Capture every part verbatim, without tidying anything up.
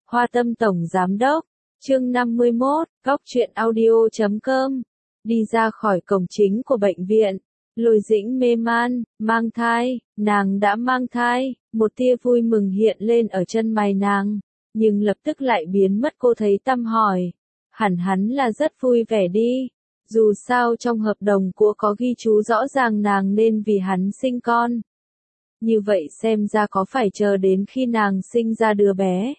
Hoa Tâm Tổng Giám Đốc, chương năm mươi mốt, góc truyện audio chấm com. Đi ra khỏi cổng chính của bệnh viện, Lôi Dĩnh mê man, mang thai, nàng đã mang thai, một tia vui mừng hiện lên ở chân mày nàng, nhưng lập tức lại biến mất. Cô thấy tăm hỏi, hẳn hắn là rất vui vẻ đi, dù sao trong hợp đồng của có ghi chú rõ ràng nàng nên vì hắn sinh con. Như vậy xem ra có phải chờ đến khi nàng sinh ra đứa bé,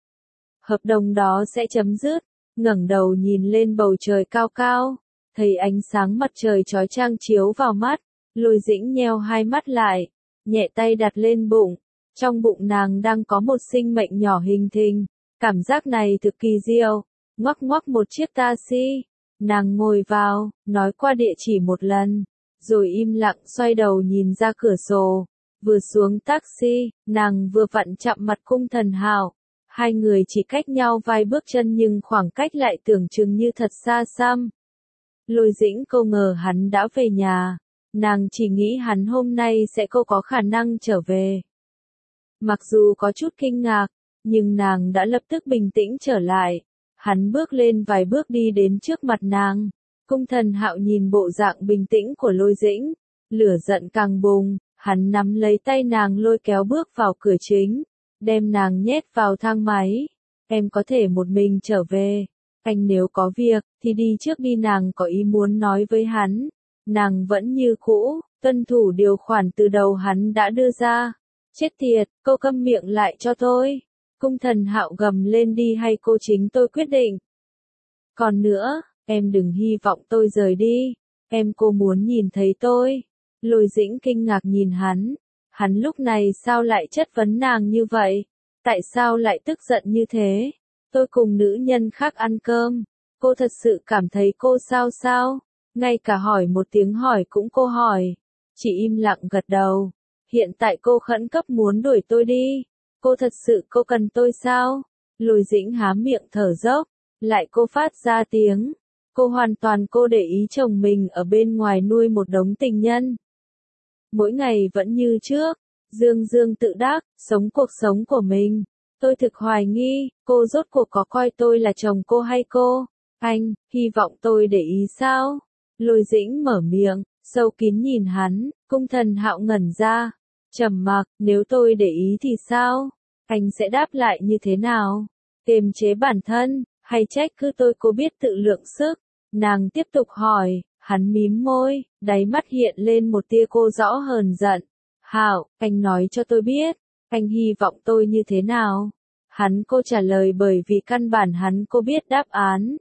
hợp đồng đó sẽ chấm dứt. Ngẩng đầu nhìn lên bầu trời cao cao, thấy ánh sáng mặt trời chói chang chiếu vào mắt, Lôi Dĩnh nheo hai mắt lại, nhẹ tay đặt lên bụng, trong bụng nàng đang có một sinh mệnh nhỏ hình thình, cảm giác này thực kỳ diệu. Ngoắc ngoắc một chiếc taxi, nàng ngồi vào, nói qua địa chỉ một lần, rồi im lặng xoay đầu nhìn ra cửa sổ. Vừa xuống taxi, nàng vừa vặn chạm mặt Cung Thần Hạo. Hai người chỉ cách nhau vài bước chân nhưng khoảng cách lại tưởng chừng như thật xa xăm. Lôi Dĩnh cô ngờ hắn đã về nhà, nàng chỉ nghĩ hắn hôm nay sẽ cô có khả năng trở về. Mặc dù có chút kinh ngạc, nhưng nàng đã lập tức bình tĩnh trở lại. Hắn bước lên vài bước đi đến trước mặt nàng. Cung Thần Hạo nhìn bộ dạng bình tĩnh của Lôi Dĩnh, lửa giận càng bùng, hắn nắm lấy tay nàng lôi kéo bước vào cửa chính, đem nàng nhét vào thang máy. Em có thể một mình trở về, anh nếu có việc, thì đi trước đi. Nàng có ý muốn nói với hắn, nàng vẫn như cũ, tuân thủ điều khoản từ đầu hắn đã đưa ra. Chết tiệt, cô câm miệng lại cho tôi. Cung Thần Hạo gầm lên, đi hay cô chính tôi quyết định. Còn nữa, em đừng hy vọng tôi rời đi, em cô muốn nhìn thấy tôi. Lôi Dĩnh kinh ngạc nhìn hắn. Hắn lúc này sao lại chất vấn nàng như vậy? Tại sao lại tức giận như thế? Tôi cùng nữ nhân khác ăn cơm. Cô thật sự cảm thấy cô sao sao? Ngay cả hỏi một tiếng hỏi cũng cô hỏi. Chỉ im lặng gật đầu. Hiện tại cô khẩn cấp muốn đuổi tôi đi. Cô thật sự cô cần tôi sao? Lôi Dĩnh há miệng thở dốc. Lại cô phát ra tiếng. Cô hoàn toàn cô để ý chồng mình ở bên ngoài nuôi một đống tình nhân. Mỗi ngày vẫn như trước, dương dương tự đắc, sống cuộc sống của mình. Tôi thực hoài nghi, cô rốt cuộc có coi tôi là chồng cô hay cô? Anh, hy vọng tôi để ý sao? Lôi Dĩnh mở miệng, sâu kín nhìn hắn. Cung Thần Hạo ngẩn ra, trầm mặc. Nếu tôi để ý thì sao? Anh sẽ đáp lại như thế nào? Kiềm chế bản thân, hay trách cứ tôi? Cô biết tự lượng sức. Nàng tiếp tục hỏi. Hắn mím môi, đáy mắt hiện lên một tia cô rõ hờn giận. Hạo, anh nói cho tôi biết, anh hy vọng tôi như thế nào? Hắn cô trả lời bởi vì căn bản hắn cô biết đáp án.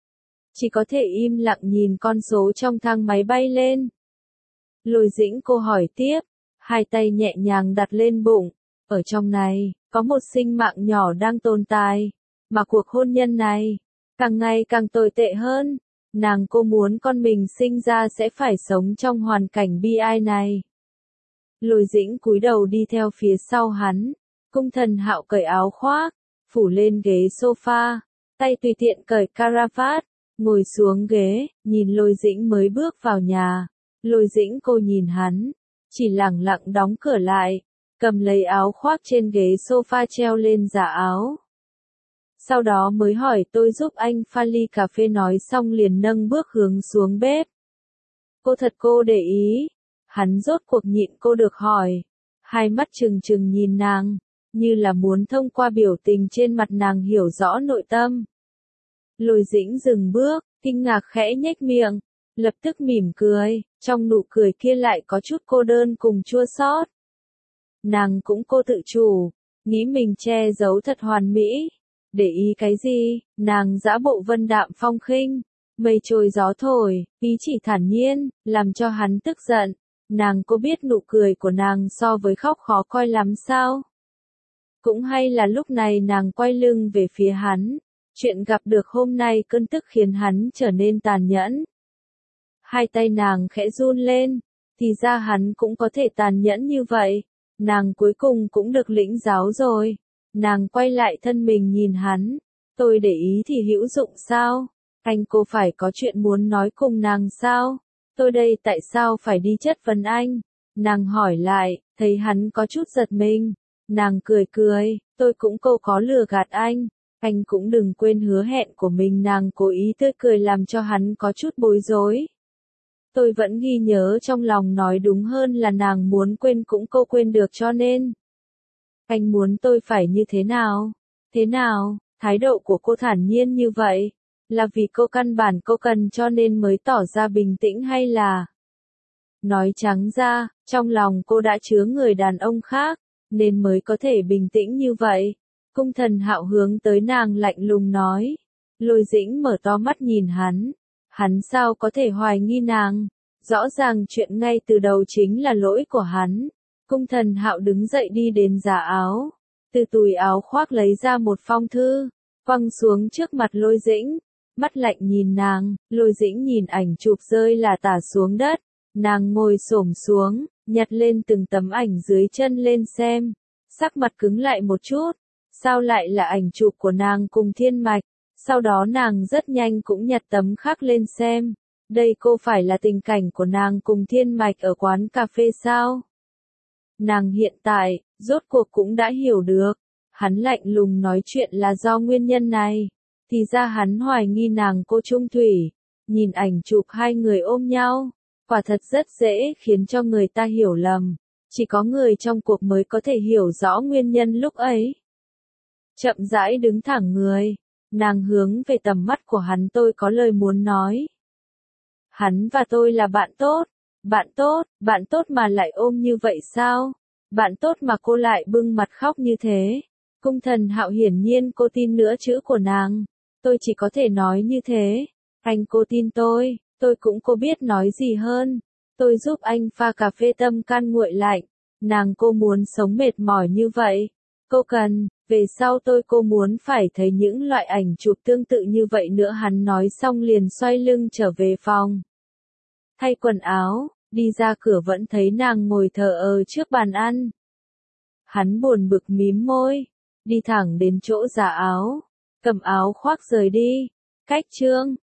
Chỉ có thể im lặng nhìn con số trong thang máy bay lên. Lôi Dĩnh cô hỏi tiếp, hai tay nhẹ nhàng đặt lên bụng. Ở trong này, có một sinh mạng nhỏ đang tồn tại, mà cuộc hôn nhân này, càng ngày càng tồi tệ hơn. Nàng cô muốn con mình sinh ra sẽ phải sống trong hoàn cảnh bi ai này. Lôi Dĩnh cúi đầu đi theo phía sau hắn. Cung Thần Hạo cởi áo khoác, phủ lên ghế sofa, tay tùy tiện cởi caravat, ngồi xuống ghế, nhìn Lôi Dĩnh mới bước vào nhà. Lôi Dĩnh cô nhìn hắn, chỉ lẳng lặng đóng cửa lại, cầm lấy áo khoác trên ghế sofa treo lên giả áo. Sau đó mới hỏi tôi giúp anh pha ly cà phê, nói xong liền nâng bước hướng xuống bếp. Cô thật cô để ý. Hắn rốt cuộc nhịn cô được hỏi. Hai mắt trừng trừng nhìn nàng, như là muốn thông qua biểu tình trên mặt nàng hiểu rõ nội tâm. Lôi Dĩnh dừng bước, kinh ngạc khẽ nhếch miệng, lập tức mỉm cười, trong nụ cười kia lại có chút cô đơn cùng chua xót. Nàng cũng cô tự chủ, nghĩ mình che giấu thật hoàn mỹ. Để ý cái gì? Nàng dã bộ vân đạm phong khinh, mây trôi gió thổi, ý chỉ thản nhiên, làm cho hắn tức giận. Nàng có biết nụ cười của nàng so với khóc khó coi lắm sao? Cũng hay là lúc này nàng quay lưng về phía hắn. Chuyện gặp được hôm nay cơn tức khiến hắn trở nên tàn nhẫn. Hai tay nàng khẽ run lên, thì ra hắn cũng có thể tàn nhẫn như vậy. Nàng cuối cùng cũng được lĩnh giáo rồi. Nàng quay lại thân mình nhìn hắn. Tôi để ý thì hữu dụng sao? Anh cô phải có chuyện muốn nói cùng nàng sao? Tôi đây tại sao phải đi chất vấn anh? Nàng hỏi lại, thấy hắn có chút giật mình. Nàng cười cười, tôi cũng cô có lừa gạt anh. Anh cũng đừng quên hứa hẹn của mình. Nàng cố ý tươi cười làm cho hắn có chút bối rối. Tôi vẫn ghi nhớ trong lòng, nói đúng hơn là nàng muốn quên cũng cô quên được, cho nên. Anh muốn tôi phải như thế nào? Thế nào? Thái độ của cô thản nhiên như vậy. Là vì cô căn bản cô cần cho nên mới tỏ ra bình tĩnh, hay là... Nói trắng ra, trong lòng cô đã chứa người đàn ông khác, nên mới có thể bình tĩnh như vậy. Cung Thần Hạo hướng tới nàng lạnh lùng nói. Lôi Dĩnh mở to mắt nhìn hắn. Hắn sao có thể hoài nghi nàng? Rõ ràng chuyện ngay từ đầu chính là lỗi của hắn. Cung Thần Hạo đứng dậy đi đến giá áo. Từ túi áo khoác lấy ra một phong thư, quăng xuống trước mặt Lôi Dĩnh. Mắt lạnh nhìn nàng, Lôi Dĩnh nhìn ảnh chụp rơi là tả xuống đất. Nàng ngồi xổm xuống, nhặt lên từng tấm ảnh dưới chân lên xem. Sắc mặt cứng lại một chút. Sao lại là ảnh chụp của nàng cùng Thiên Mạch? Sau đó nàng rất nhanh cũng nhặt tấm khác lên xem. Đây cô phải là tình cảnh của nàng cùng Thiên Mạch ở quán cà phê sao? Nàng hiện tại, rốt cuộc cũng đã hiểu được. Hắn lạnh lùng nói chuyện là do nguyên nhân này. Thì ra hắn hoài nghi nàng cô Trung Thủy. Nhìn ảnh chụp hai người ôm nhau. Quả thật rất dễ khiến cho người ta hiểu lầm. Chỉ có người trong cuộc mới có thể hiểu rõ nguyên nhân lúc ấy. Chậm rãi đứng thẳng người. Nàng hướng về tầm mắt của hắn, tôi có lời muốn nói. Hắn và tôi là bạn tốt. Bạn tốt, bạn tốt mà lại ôm như vậy sao? Bạn tốt mà cô lại bưng mặt khóc như thế. Cung Thần Hạo hiển nhiên cô tin nửa chữ của nàng. Tôi chỉ có thể nói như thế. Anh cô tin tôi, tôi cũng cô biết nói gì hơn. Tôi giúp anh pha cà phê tâm can nguội lạnh. Nàng cô muốn sống mệt mỏi như vậy. Cô cần, về sau tôi cô muốn phải thấy những loại ảnh chụp tương tự như vậy nữa. Hắn nói xong liền xoay lưng trở về phòng. Thay quần áo, đi ra cửa vẫn thấy nàng ngồi thờ ơ trước bàn ăn. Hắn buồn bực mím môi, đi thẳng đến chỗ giá áo, cầm áo khoác rời đi. Cách chương